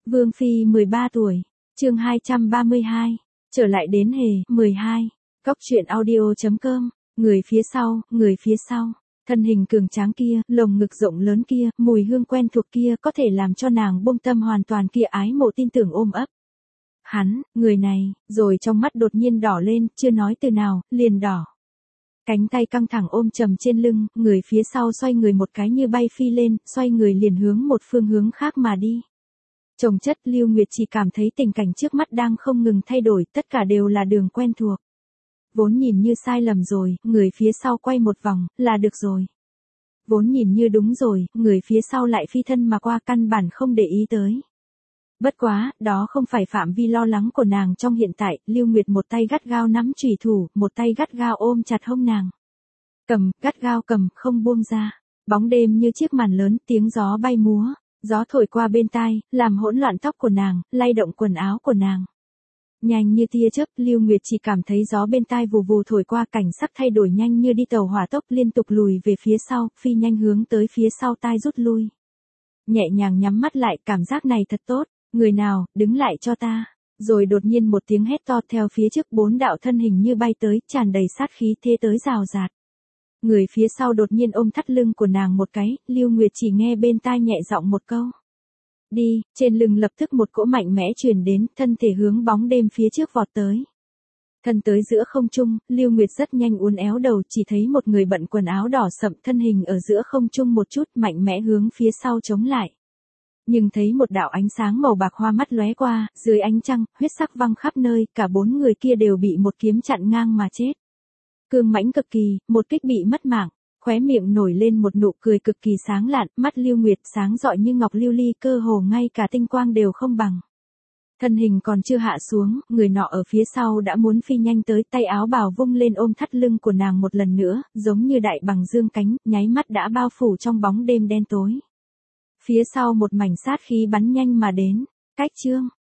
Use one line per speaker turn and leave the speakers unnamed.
Vương Phi 13 tuổi, chương 232, trở lại đến hề, 12, Cóc truyện audio.com, người phía sau, thân hình cường tráng kia, lồng ngực rộng lớn kia, mùi hương quen thuộc kia có thể làm cho nàng buông tâm hoàn toàn kia ái mộ tin tưởng ôm ấp. Hắn, người này, rồi trong mắt đột nhiên đỏ lên, chưa nói từ nào, liền đỏ. Cánh tay căng thẳng ôm chầm trên lưng, người phía sau xoay người một cái như bay phi lên, xoay người liền hướng một phương hướng khác mà đi. Chồng chất Lưu Nguyệt chỉ cảm thấy tình cảnh trước mắt đang không ngừng thay đổi, tất cả đều là đường quen thuộc. Vốn nhìn như sai lầm rồi, người phía sau quay một vòng, là được rồi. Vốn nhìn như đúng rồi, người phía sau lại phi thân mà qua căn bản không để ý tới. Bất quá, đó không phải phạm vi lo lắng của nàng trong hiện tại, Lưu Nguyệt một tay gắt gao nắm chùy thủ, một tay gắt gao ôm chặt hông nàng. Gắt gao cầm, không buông ra. Bóng đêm như chiếc màn lớn, tiếng gió bay múa, gió thổi qua bên tai, làm hỗn loạn tóc của nàng, lay động quần áo của nàng. Nhanh như tia chớp, Lưu Nguyệt chỉ cảm thấy gió bên tai vù vù thổi qua, cảnh sắc thay đổi nhanh như đi tàu hỏa tốc, liên tục lùi về phía sau, phi nhanh hướng tới phía sau tai rút lui. Nhẹ nhàng nhắm mắt lại, cảm giác này thật tốt. Người nào, đứng lại cho ta. Rồi đột nhiên một tiếng hét to, theo phía trước 4 đạo thân hình như bay tới, tràn đầy sát khí thế tới rào rạt. Người phía sau đột nhiên ôm thắt lưng của nàng một cái, Lưu Nguyệt chỉ nghe bên tai nhẹ giọng một câu. Đi, trên lưng lập tức một cỗ mạnh mẽ truyền đến, thân thể hướng bóng đêm phía trước vọt tới. Thân tới giữa không trung, Lưu Nguyệt rất nhanh uốn éo đầu, chỉ thấy một người bận quần áo đỏ sậm, thân hình ở giữa không trung một chút, mạnh mẽ hướng phía sau chống lại. Nhưng thấy một đạo ánh sáng màu bạc hoa mắt lóe qua, dưới ánh trăng, huyết sắc văng khắp nơi, cả 4 người kia đều bị một kiếm chặn ngang mà chết. Cương mãnh cực kỳ, một kích bị mất mạng, khóe miệng nổi lên một nụ cười cực kỳ sáng lạn, mắt Lưu Nguyệt sáng rọi như ngọc lưu ly, cơ hồ ngay cả tinh quang đều không bằng. Thân hình còn chưa hạ xuống, người nọ ở phía sau đã muốn phi nhanh tới, tay áo bào vung lên ôm thắt lưng của nàng một lần nữa, giống như đại bằng dương cánh, nháy mắt đã bao phủ trong bóng đêm đen tối. Phía sau một mảnh sát khí bắn nhanh mà đến, cách chương,